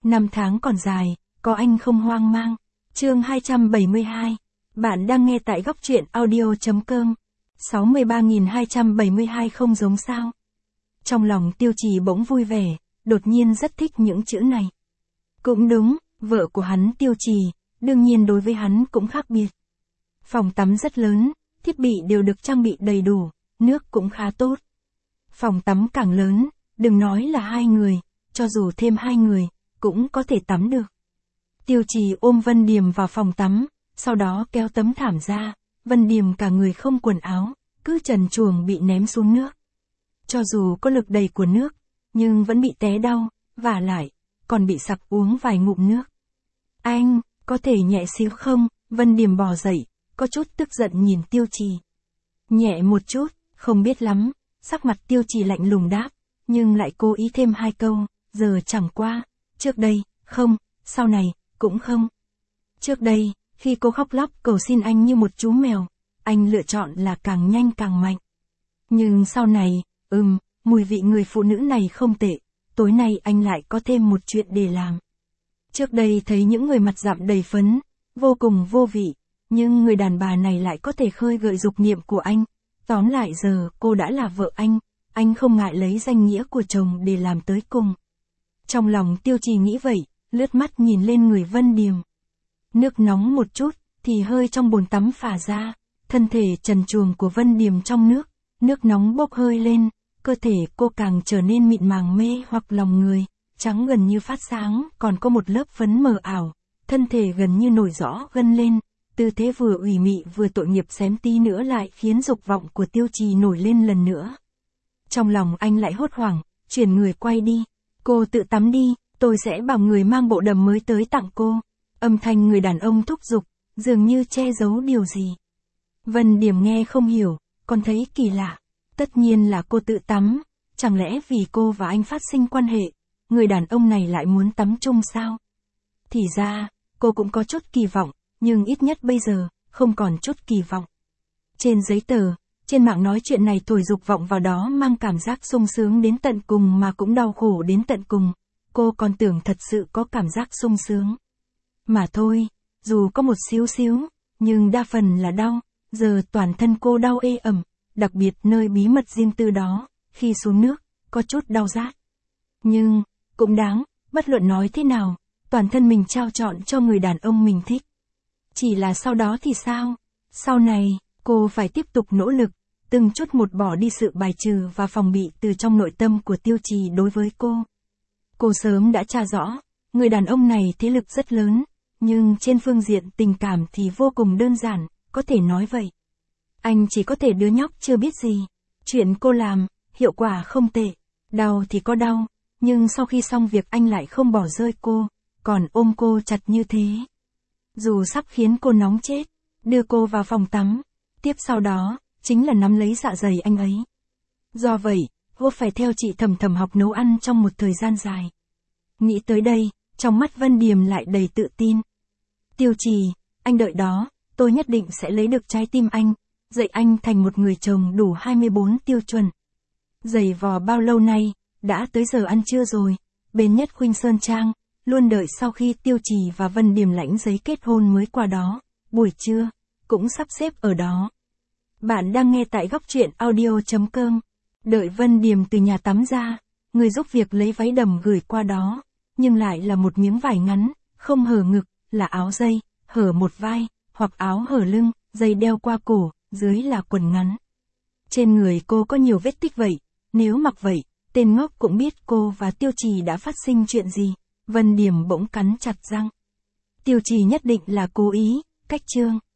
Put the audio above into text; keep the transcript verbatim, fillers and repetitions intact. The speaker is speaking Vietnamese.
Năm tháng còn dài, có anh không hoang mang. Chương hai trăm bảy mươi hai. Bạn đang nghe tại góc truyện audio chấm com. sáu mươi ba nghìn hai trăm bảy mươi hai không giống sao. Trong lòng Tiêu Trì bỗng vui vẻ, đột nhiên rất thích những chữ này. Cũng đúng, vợ của hắn Tiêu Trì, đương nhiên đối với hắn cũng khác biệt. Phòng tắm rất lớn, thiết bị đều được trang bị đầy đủ, nước cũng khá tốt. Phòng tắm càng lớn, đừng nói là hai người, cho dù thêm hai người, cũng có thể tắm được. Tiêu Trì ôm Vân Điềm vào phòng tắm, sau đó kéo tấm thảm ra, Vân Điềm cả người không quần áo, cứ trần truồng bị ném xuống nước. Cho dù có lực đẩy của nước, nhưng vẫn bị té đau, vả lại, còn bị sặc uống vài ngụm nước. Anh, có thể nhẹ xíu không? Vân Điềm bò dậy, có chút tức giận nhìn Tiêu Trì. Nhẹ một chút, không biết lắm, sắc mặt Tiêu Trì lạnh lùng đáp, nhưng lại cố ý thêm hai câu, giờ chẳng qua, trước đây, không, sau này, cũng không. Trước đây, khi cô khóc lóc cầu xin anh như một chú mèo, anh lựa chọn là càng nhanh càng mạnh. Nhưng sau này, ừm, mùi vị người phụ nữ này không tệ, tối nay anh lại có thêm một chuyện để làm. Trước đây thấy những người mặt dặm đầy phấn, vô cùng vô vị, nhưng người đàn bà này lại có thể khơi gợi dục niệm của anh. Tóm lại giờ cô đã là vợ anh, anh không ngại lấy danh nghĩa của chồng để làm tới cùng. Trong lòng Tiêu Trì nghĩ vậy, lướt mắt nhìn lên người Vân Điềm. Nước nóng một chút, thì hơi trong bồn tắm phả ra, thân thể trần truồng của Vân Điềm trong nước, nước nóng bốc hơi lên, cơ thể cô càng trở nên mịn màng mê hoặc lòng người, trắng gần như phát sáng, còn có một lớp phấn mờ ảo, thân thể gần như nổi rõ gân lên, tư thế vừa ủy mị vừa tội nghiệp xém tí nữa lại khiến dục vọng của Tiêu Trì nổi lên lần nữa. Trong lòng anh lại hốt hoảng, chuyển người quay đi, cô tự tắm đi, tôi sẽ bảo người mang bộ đầm mới tới tặng cô. Âm thanh người đàn ông thúc giục, dường như che giấu điều gì. Vân Điềm nghe không hiểu, còn thấy kỳ lạ. Tất nhiên là cô tự tắm, chẳng lẽ vì cô và anh phát sinh quan hệ, người đàn ông này lại muốn tắm chung sao? Thì ra, cô cũng có chút kỳ vọng, nhưng ít nhất bây giờ, không còn chút kỳ vọng. Trên giấy tờ, trên mạng nói chuyện này thổi dục vọng vào đó mang cảm giác sung sướng đến tận cùng mà cũng đau khổ đến tận cùng. Cô còn tưởng thật sự có cảm giác sung sướng. Mà thôi, dù có một xíu xíu, nhưng đa phần là đau, giờ toàn thân cô đau ê ẩm, đặc biệt nơi bí mật riêng tư đó, khi xuống nước, có chút đau rát. Nhưng, cũng đáng, bất luận nói thế nào, toàn thân mình trao trọn cho người đàn ông mình thích. Chỉ là sau đó thì sao? Sau này, cô phải tiếp tục nỗ lực, từng chút một bỏ đi sự bài trừ và phòng bị từ trong nội tâm của Tiêu Trì đối với cô. Cô sớm đã tra rõ, người đàn ông này thế lực rất lớn, nhưng trên phương diện tình cảm thì vô cùng đơn giản, có thể nói vậy. Anh chỉ có thể đứa nhóc chưa biết gì. Chuyện cô làm, hiệu quả không tệ. Đau thì có đau, nhưng sau khi xong việc anh lại không bỏ rơi cô, còn ôm cô chặt như thế. Dù sắp khiến cô nóng chết, đưa cô vào phòng tắm, tiếp sau đó, chính là nắm lấy dạ dày anh ấy. Do vậy, cô phải theo chị thầm thầm học nấu ăn trong một thời gian dài. Nghĩ tới đây, trong mắt Vân Điềm lại đầy tự tin. Tiêu Trì, anh đợi đó, tôi nhất định sẽ lấy được trái tim anh, dạy anh thành một người chồng đủ hai mươi bốn tiêu chuẩn. Giày vò bao lâu nay, đã tới giờ ăn trưa rồi, bên Nhất Khuynh Sơn Trang, luôn đợi sau khi Tiêu Trì và Vân Điềm lãnh giấy kết hôn mới qua đó, buổi trưa, cũng sắp xếp ở đó. Bạn đang nghe tại góc truyện audio chấm com. Đợi Vân Điềm từ nhà tắm ra, người giúp việc lấy váy đầm gửi qua đó, nhưng lại là một miếng vải ngắn, không hở ngực, là áo dây, hở một vai, hoặc áo hở lưng, dây đeo qua cổ, dưới là quần ngắn. Trên người cô có nhiều vết tích vậy, nếu mặc vậy, tên ngốc cũng biết cô và Tiêu Trì đã phát sinh chuyện gì. Vân Điềm bỗng cắn chặt răng. Tiêu Trì nhất định là cố ý, cách trương.